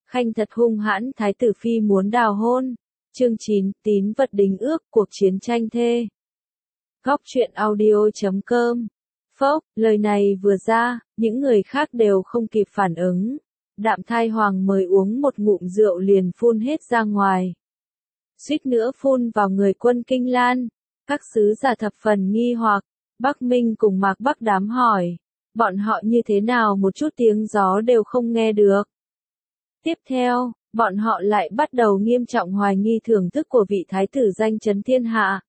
Khanh thật hung hãn, thái tử phi muốn đào hôn. Chương 9, tín vật đính ước, cuộc chiến tranh thê. Góc truyện audio.com. Phốc, lời này vừa ra, những người khác đều không kịp phản ứng. Đạm Thai Hoàng mới uống một ngụm rượu liền phun hết ra ngoài. Suýt nữa phun vào người Quân Kinh Lan. Các sứ giả thập phần nghi hoặc. Bắc Minh cùng Mạc Bắc đám hỏi. Bọn họ như thế nào một chút tiếng gió đều không nghe được. Tiếp theo, bọn họ lại bắt đầu nghiêm trọng hoài nghi thưởng thức của vị thái tử danh chấn thiên hạ.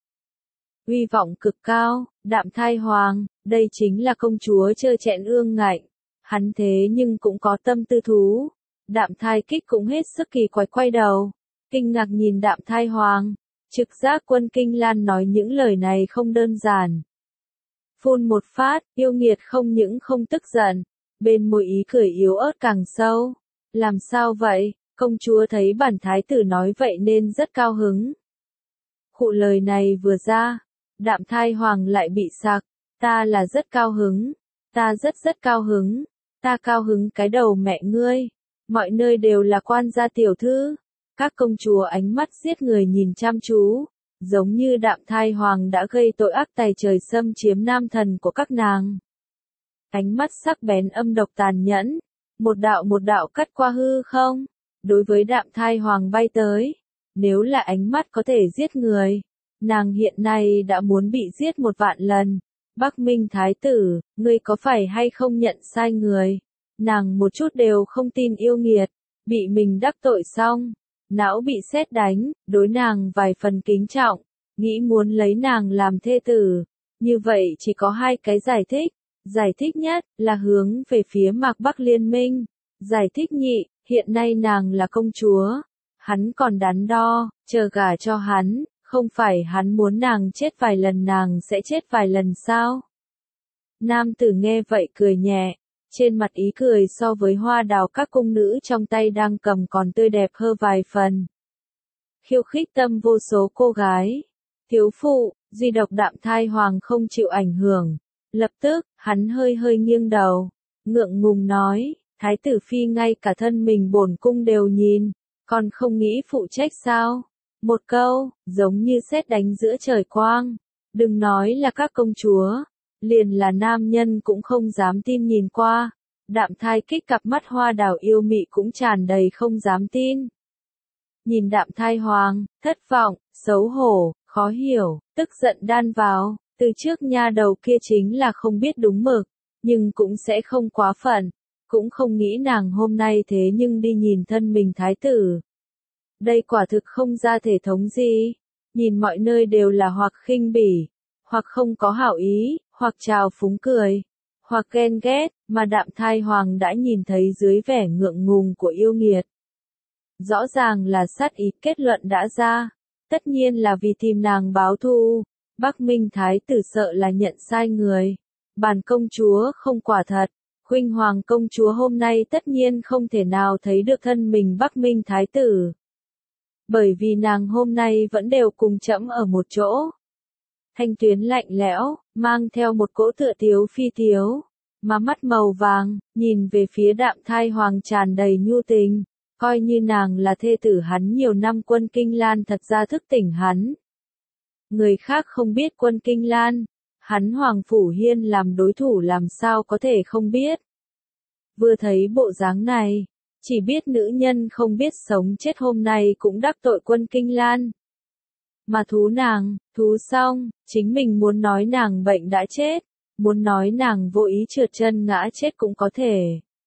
Uy vọng cực cao, Đạm Thai Hoàng, đây chính là công chúa trơ trẽn ương ngạnh. Hắn thế nhưng cũng có tâm tư thú. Đạm Thai Kích cũng hết sức kỳ quái quay đầu. Kinh ngạc nhìn Đạm Thai Hoàng. Trực giác Quân Kinh Lan nói những lời này không đơn giản. Phun một phát, yêu nghiệt không những không tức giận. Bên môi ý cười yếu ớt càng sâu. Làm sao vậy? Công chúa thấy bản thái tử nói vậy nên rất cao hứng. Khụ lời này vừa ra, Đạm Thai Hoàng lại bị sặc. Ta là rất cao hứng. Ta rất cao hứng. Ta cao hứng cái đầu mẹ ngươi. Mọi nơi đều là quan gia tiểu thư. Các công chúa ánh mắt giết người nhìn chăm chú. Giống như Đạm Thai Hoàng đã gây tội ác tày trời xâm chiếm nam thần của các nàng. Ánh mắt sắc bén âm độc tàn nhẫn. Một đạo cắt qua hư không. Đối với Đạm Thai Hoàng bay tới. Nếu là ánh mắt có thể giết người. Nàng hiện nay đã muốn bị giết 1.000.000 lần. Bắc Minh thái tử, ngươi có phải hay không nhận sai người? Nàng một chút đều không tin yêu nghiệt. Bị mình đắc tội xong. Não bị sét đánh, đối nàng vài phần kính trọng. Nghĩ muốn lấy nàng làm thê tử. Như vậy chỉ có hai cái giải thích. Giải thích nhất là hướng về phía Mạc Bắc liên minh. Giải thích nhị, hiện nay nàng là công chúa. Hắn còn đắn đo, chờ gả cho hắn, không phải hắn muốn nàng chết vài lần nàng sẽ chết vài lần sao? Nam tử nghe vậy cười nhẹ, trên mặt ý cười so với hoa đào các cung nữ trong tay đang cầm còn tươi đẹp hơn vài phần. Khiêu khích tâm vô số cô gái. Thiếu phụ, duy độc Đạm Thai Hoàng không chịu ảnh hưởng. Lập tức, hắn hơi nghiêng đầu, ngượng ngùng nói, thái tử phi ngay cả thân mình bổn cung đều nhìn, còn không nghĩ phụ trách sao? Một câu, giống như sét đánh giữa trời quang. Đừng nói là các công chúa, liền là nam nhân cũng không dám tin nhìn qua. Đạm Thai Kích cặp mắt hoa đào yêu mị cũng tràn đầy không dám tin. Nhìn Đạm Thai Hoàng, thất vọng, xấu hổ, khó hiểu, tức giận đan vào. Từ trước nha đầu kia chính là không biết đúng mực, nhưng cũng sẽ không quá phận, cũng không nghĩ nàng hôm nay thế nhưng đi nhìn thân mình thái tử. Đây quả thực không ra thể thống gì, nhìn mọi nơi đều là hoặc khinh bỉ, hoặc không có hảo ý, hoặc trào phúng cười, hoặc ghen ghét, mà Đạm Thai Hoàng đã nhìn thấy dưới vẻ ngượng ngùng của yêu nghiệt. Rõ ràng là sát ý, kết luận đã ra, tất nhiên là vì tìm nàng báo thù. Bắc Minh thái tử sợ là nhận sai người. Bản công chúa không quả thật. Khuynh Hoàng công chúa hôm nay tất nhiên không thể nào thấy được thân mình Bắc Minh thái tử. Bởi vì nàng hôm nay vẫn đều cùng trẫm ở một chỗ. Thanh tuyến lạnh lẽo, mang theo một cỗ tựa tiếu phi tiếu. Mà mắt màu vàng, nhìn về phía Đạm Thai Hoàng tràn đầy nhu tình. Coi như nàng là thê tử hắn nhiều năm. Quân Kinh Lan thật ra thức tỉnh hắn. Người khác không biết Quân Kinh Lan, hắn Hoàng Phủ Hiên làm đối thủ làm sao có thể không biết. Vừa thấy bộ dáng này, chỉ biết nữ nhân không biết sống chết hôm nay cũng đắc tội Quân Kinh Lan. Mà thú nàng, thú xong, chính mình muốn nói nàng bệnh đã chết, muốn nói nàng vô ý trượt chân ngã chết cũng có thể.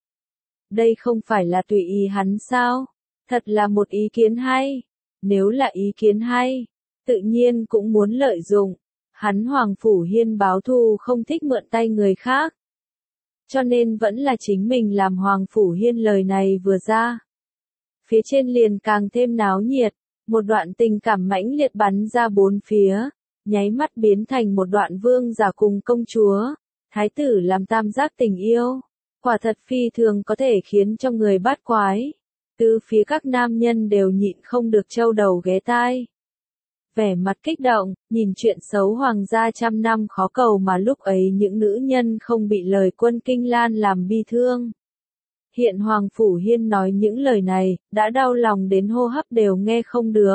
Đây không phải là tùy ý hắn sao? Thật là một ý kiến hay. Nếu là ý kiến hay, tự nhiên cũng muốn lợi dụng. Hắn Hoàng Phủ Hiên báo thù không thích mượn tay người khác. Cho nên vẫn là chính mình làm Hoàng Phủ Hiên. Lời này vừa ra, phía trên liền càng thêm náo nhiệt. Một đoạn tình cảm mãnh liệt bắn ra bốn phía, nháy mắt biến thành một đoạn vương giả cùng công chúa. Thái tử làm tam giác tình yêu. Quả thật phi thường có thể khiến cho người bát quái. Từ phía các nam nhân đều nhịn không được trâu đầu ghé tai. Vẻ mặt kích động, nhìn chuyện xấu hoàng gia trăm năm khó cầu mà lúc ấy những nữ nhân không bị lời Quân Kinh Lan làm bi thương. Hiện Hoàng Phủ Hiên nói những lời này, đã đau lòng đến hô hấp đều nghe không được.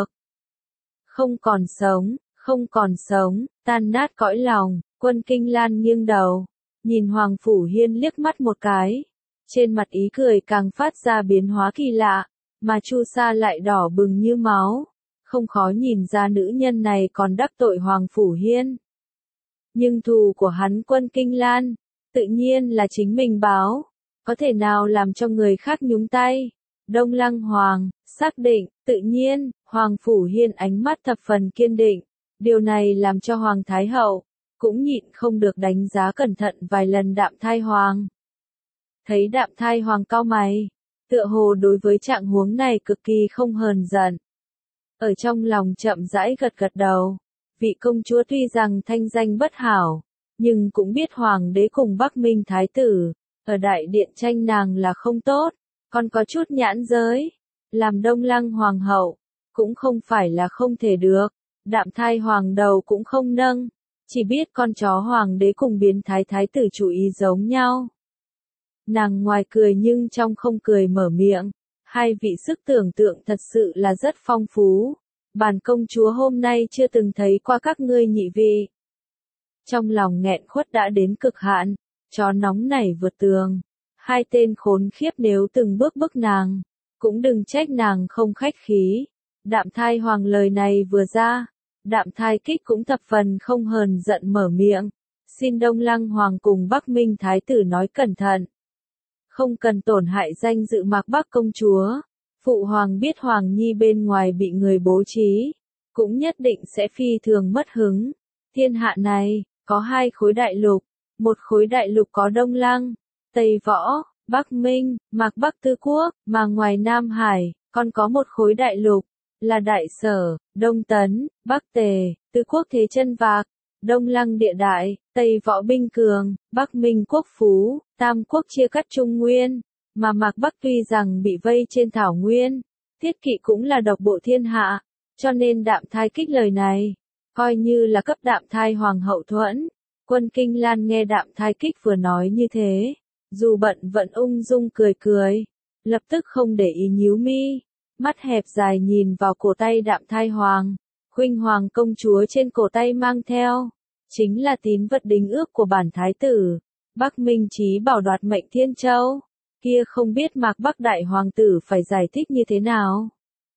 Không còn sống, tan nát cõi lòng, Quân Kinh Lan nghiêng đầu, nhìn Hoàng Phủ Hiên liếc mắt một cái. Trên mặt ý cười càng phát ra biến hóa kỳ lạ, mà Chu Sa lại đỏ bừng như máu. Không khó nhìn ra nữ nhân này còn đắc tội Hoàng Phủ Hiên. Nhưng thù của hắn Quân Kinh Lan, tự nhiên là chính mình báo, có thể nào làm cho người khác nhúng tay. Đông Lăng Hoàng, xác định, tự nhiên, Hoàng Phủ Hiên ánh mắt thập phần kiên định. Điều này làm cho Hoàng Thái Hậu, cũng nhịn không được đánh giá cẩn thận vài lần Đạm Thai Hoàng. Thấy Đạm Thai Hoàng cau mày, tựa hồ đối với trạng huống này cực kỳ không hờn giận. Ở trong lòng chậm rãi gật gật đầu, vị công chúa tuy rằng thanh danh bất hảo, nhưng cũng biết Hoàng đế cùng Bắc Minh Thái tử, ở đại điện tranh nàng là không tốt, còn có chút nhãn giới, làm Đông Lăng Hoàng hậu, cũng không phải là không thể được. Đạm Thai Hoàng đầu cũng không nâng, chỉ biết con chó Hoàng đế cùng biến thái thái tử chủ ý giống nhau. Nàng ngoài cười nhưng trong không cười mở miệng, hai vị sức tưởng tượng thật sự là rất phong phú. Bản công chúa hôm nay chưa từng thấy qua các ngươi nhị vị. Trong lòng nghẹn khuất đã đến cực hạn, chó nóng này vượt tường. Hai tên khốn khiếp nếu từng bước bức nàng, cũng đừng trách nàng không khách khí. Đạm Thai Hoàng lời này vừa ra, Đạm Thai Kích cũng thập phần không hờn giận mở miệng. Xin Đông Lăng Hoàng cùng Bắc Minh Thái tử nói cẩn thận. Không cần tổn hại danh dự Mạc Bắc công chúa. Phụ Hoàng biết Hoàng Nhi bên ngoài bị người bố trí, cũng nhất định sẽ phi thường mất hứng. Thiên hạ này, có hai khối đại lục, một khối đại lục có Đông Lăng, Tây Võ, Bắc Minh, Mạc Bắc Tư Quốc, mà ngoài Nam Hải, còn có một khối đại lục, là Đại Sở, Đông Tấn, Bắc Tề, Tứ Quốc Thế Chân Vạc, Đông Lăng Địa Đại, Tây Võ Binh Cường, Bắc Minh Quốc Phú, Tam Quốc chia cắt Trung Nguyên, mà Mạc Bắc tuy rằng bị vây trên thảo nguyên, Thiết Kỵ cũng là độc bộ thiên hạ, cho nên Đạm Thai Kích lời này, coi như là cấp Đạm Thai Hoàng hậu thuẫn. Quân Kinh Lan nghe Đạm Thai Kích vừa nói như thế, dù bận vẫn ung dung cười cười, lập tức không để ý nhíu mi, mắt hẹp dài nhìn vào cổ tay Đạm Thai Hoàng. Khuynh Hoàng công chúa trên cổ tay mang theo, chính là tín vật đính ước của bản thái tử, Bắc Minh Chí bảo đoạt mệnh Thiên Châu. Kia không biết Mạc Bắc đại hoàng tử phải giải thích như thế nào.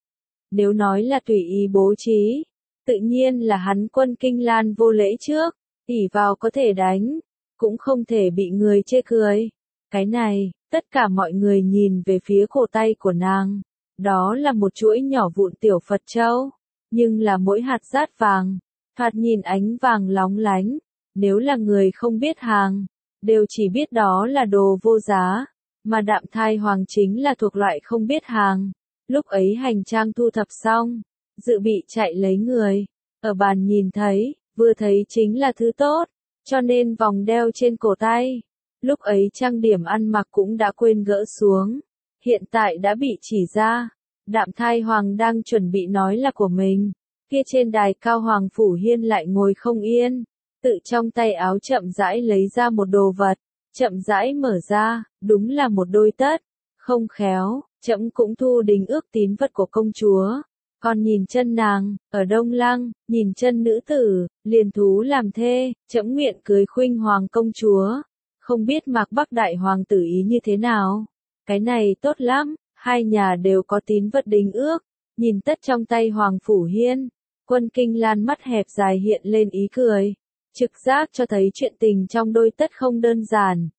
Nếu nói là tùy ý bố trí, tự nhiên là hắn Quân Kinh Lan vô lễ trước, ỷ vào có thể đánh, cũng không thể bị người chê cười. Cái này, tất cả mọi người nhìn về phía cổ tay của nàng, đó là một chuỗi nhỏ vụn tiểu Phật châu, nhưng là mỗi hạt dát vàng, thoạt nhìn ánh vàng lóng lánh, nếu là người không biết hàng, đều chỉ biết đó là đồ vô giá. Mà Đạm Thai Hoàng chính là thuộc loại không biết hàng. Lúc ấy hành trang thu thập xong, dự bị chạy lấy người, ở bàn nhìn thấy, vừa thấy chính là thứ tốt, cho nên vòng đeo trên cổ tay. Lúc ấy trang điểm ăn mặc cũng đã quên gỡ xuống, hiện tại đã bị chỉ ra. Đạm Thai Hoàng đang chuẩn bị nói là của mình, kia trên đài cao Hoàng Phủ Hiên lại ngồi không yên, tự trong tay áo chậm rãi lấy ra một đồ vật. Chậm rãi mở ra, đúng là một đôi tất, không khéo, trẫm cũng thu đính ước tín vật của công chúa. Còn nhìn chân nàng, ở Đông Lăng, nhìn chân nữ tử, liền thú làm thê, trẫm nguyện cưới Khuynh Hoàng công chúa. Không biết Mạc Bắc đại hoàng tử ý như thế nào? Cái này tốt lắm, hai nhà đều có tín vật đính ước, nhìn tất trong tay Hoàng Phủ Hiên. Quân Kinh Lan mắt hẹp dài hiện lên ý cười. Trực giác cho thấy chuyện tình trong đôi tất không đơn giản.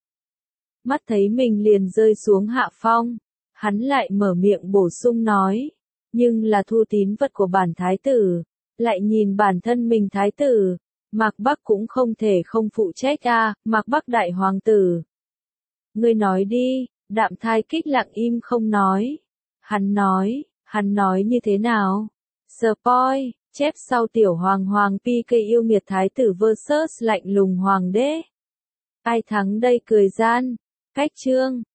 Mắt thấy mình liền rơi xuống hạ phong, hắn lại mở miệng bổ sung nói, nhưng là thu tín vật của bản thái tử, lại nhìn bản thân mình thái tử, Mạc Bắc cũng không thể không phụ trách a, Mạc Bắc đại hoàng tử. Ngươi nói đi, Đạm Thai Kích lặng im không nói. Hắn nói như thế nào? Spoil. Chép sau tiểu hoàng PK yêu nghiệt thái tử vs lạnh lùng hoàng đế. Ai thắng đây cười gian. Cách chương.